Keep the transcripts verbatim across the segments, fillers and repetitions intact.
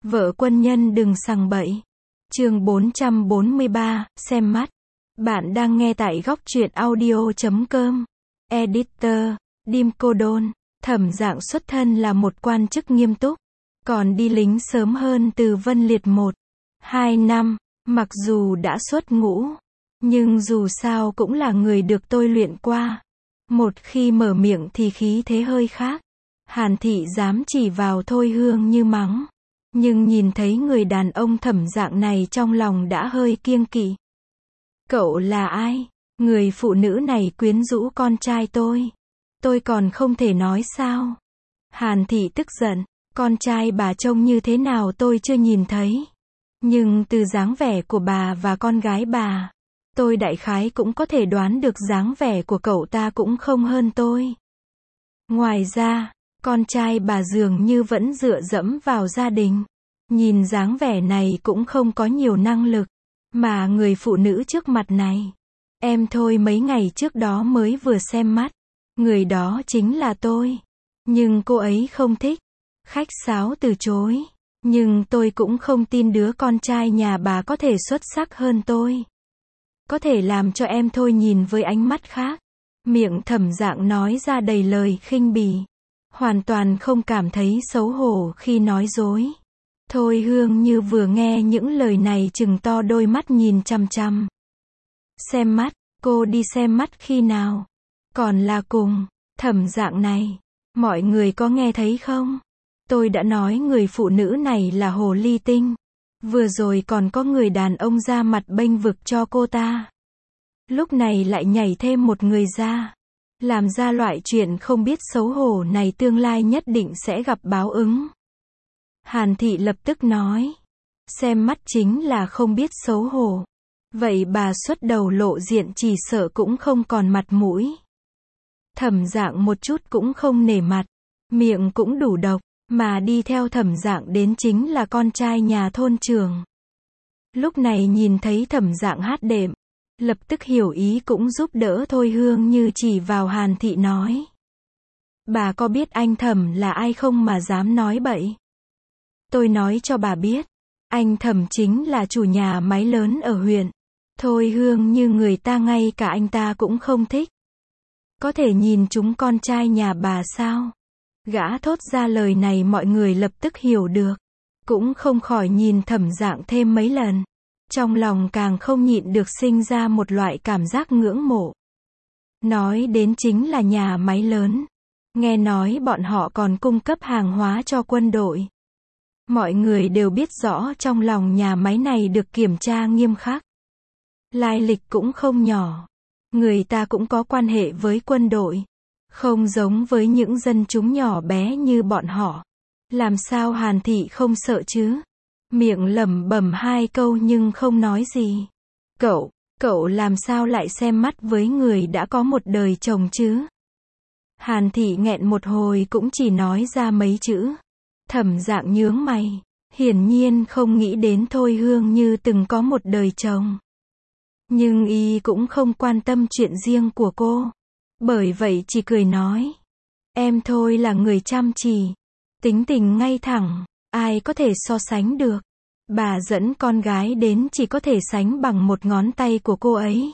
Vợ quân nhân đừng sằng bậy. Chương bốn trăm bốn mươi ba, xem mắt. Bạn đang nghe tại góc truyện audio chấm com. Editor, Dim Cô Đôn. Thẩm Dạng xuất thân là một quan chức nghiêm túc, còn đi lính sớm hơn Từ Vân Liệt một, hai năm, mặc dù đã xuất ngũ, nhưng dù sao cũng là người được tôi luyện qua. Một khi mở miệng thì khí thế hơi khác. Hàn Thị dám chỉ vào Thôi Hương Như mắng, nhưng nhìn thấy người đàn ông Thẩm Dạng này trong lòng đã hơi kiêng kỵ. Cậu là ai? Người phụ nữ này quyến rũ con trai tôi. Tôi còn không thể nói sao? Hàn Thị tức giận, con trai bà trông như thế nào tôi chưa nhìn thấy. Nhưng từ dáng vẻ của bà và con gái bà, tôi đại khái cũng có thể đoán được dáng vẻ của cậu ta cũng không hơn tôi. Ngoài ra, con trai bà dường như vẫn dựa dẫm vào gia đình. Nhìn dáng vẻ này cũng không có nhiều năng lực. Mà người phụ nữ trước mặt này, em Thôi mấy ngày trước đó mới vừa xem mắt. Người đó chính là tôi. Nhưng cô ấy không thích. Khách sáo từ chối. Nhưng tôi cũng không tin đứa con trai nhà bà có thể xuất sắc hơn tôi. Có thể làm cho em Thôi nhìn với ánh mắt khác. Miệng Thẩm Dạng nói ra đầy lời khinh bỉ. Hoàn toàn không cảm thấy xấu hổ khi nói dối. Thôi Hương Như vừa nghe những lời này trừng to đôi mắt nhìn chằm chằm. Xem mắt, cô đi xem mắt khi nào? Còn là cùng Thẩm Dạng này, mọi người có nghe thấy không? Tôi đã nói người phụ nữ này là hồ ly tinh. Vừa rồi còn có người đàn ông ra mặt bênh vực cho cô ta. Lúc này lại nhảy thêm một người ra. Làm ra loại chuyện không biết xấu hổ này tương lai nhất định sẽ gặp báo ứng. Hàn Thị lập tức nói. Xem mắt chính là không biết xấu hổ. Vậy bà xuất đầu lộ diện chỉ sợ cũng không còn mặt mũi. Thẩm Dạng một chút cũng không nể mặt. Miệng cũng đủ độc. Mà đi theo Thẩm Dạng đến chính là con trai nhà thôn trưởng. Lúc này nhìn thấy Thẩm Dạng hát đệm, lập tức hiểu ý cũng giúp đỡ Thôi Hương Như chỉ vào Hàn Thị nói. Bà có biết anh Thẩm là ai không mà dám nói bậy? Tôi nói cho bà biết, anh Thẩm chính là chủ nhà máy lớn ở huyện. Thôi Hương Như người ta ngay cả anh ta cũng không thích. Có thể nhìn chúng con trai nhà bà sao? Gã thốt ra lời này mọi người lập tức hiểu được. Cũng không khỏi nhìn Thẩm Dạng thêm mấy lần. Trong lòng càng không nhịn được sinh ra một loại cảm giác ngưỡng mộ. Nói đến chính là nhà máy lớn. Nghe nói bọn họ còn cung cấp hàng hóa cho quân đội. Mọi người đều biết rõ trong lòng nhà máy này được kiểm tra nghiêm khắc. Lai lịch cũng không nhỏ. Người ta cũng có quan hệ với quân đội. Không giống với những dân chúng nhỏ bé như bọn họ. Làm sao Hàn Thị không sợ chứ? Miệng lẩm bẩm hai câu nhưng không nói gì. Cậu, cậu làm sao lại xem mắt với người đã có một đời chồng chứ? Hàn Thị nghẹn một hồi cũng chỉ nói ra mấy chữ. Thẩm Dạng nhướng mày. Hiển nhiên không nghĩ đến Thôi Hương Như từng có một đời chồng. Nhưng y cũng không quan tâm chuyện riêng của cô. Bởi vậy chỉ cười nói. Em Thôi là người chăm chỉ. Tính tình ngay thẳng. Ai có thể so sánh được. Bà dẫn con gái đến chỉ có thể sánh bằng một ngón tay của cô ấy.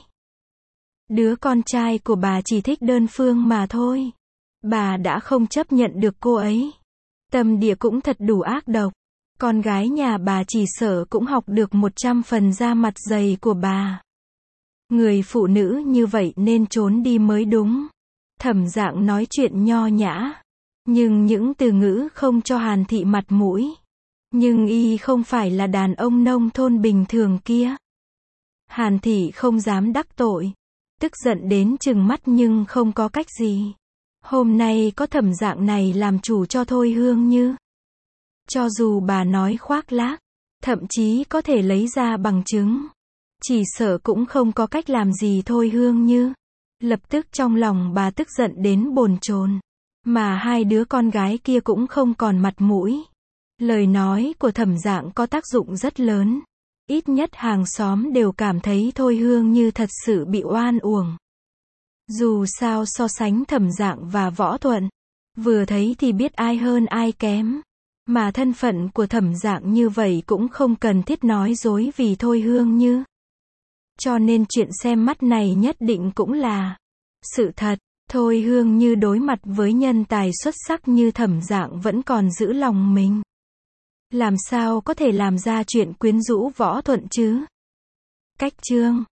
Đứa con trai của bà chỉ thích đơn phương mà thôi. Bà đã không chấp nhận được cô ấy. Tâm địa cũng thật đủ ác độc. Con gái nhà bà chỉ sợ cũng học được một trăm phần da mặt dày của bà. Người phụ nữ như vậy nên trốn đi mới đúng. Thẩm Dạng nói chuyện nho nhã. Nhưng những từ ngữ không cho Hàn Thị mặt mũi. Nhưng y không phải là đàn ông nông thôn bình thường kia. Hàn Thị không dám đắc tội. Tức giận đến trừng mắt nhưng không có cách gì. Hôm nay có Thẩm Dạng này làm chủ cho Thôi Hương Như. Cho dù bà nói khoác lác, thậm chí có thể lấy ra bằng chứng. Chỉ sợ cũng không có cách làm gì Thôi Hương Như. Lập tức trong lòng bà tức giận đến bồn chồn. Mà hai đứa con gái kia cũng không còn mặt mũi. Lời nói của Thẩm Dạng có tác dụng rất lớn. Ít nhất hàng xóm đều cảm thấy Thôi Hương Như thật sự bị oan uổng. Dù sao so sánh Thẩm Dạng và Võ Thuận, vừa thấy thì biết ai hơn ai kém. Mà thân phận của Thẩm Dạng như vậy cũng không cần thiết nói dối vì Thôi Hương Như. Cho nên chuyện xem mắt này nhất định cũng là sự thật. Thôi Hương Như đối mặt với nhân tài xuất sắc như Thẩm Dạng vẫn còn giữ lòng mình. Làm sao có thể làm ra chuyện quyến rũ Võ Thuận chứ? Cách chương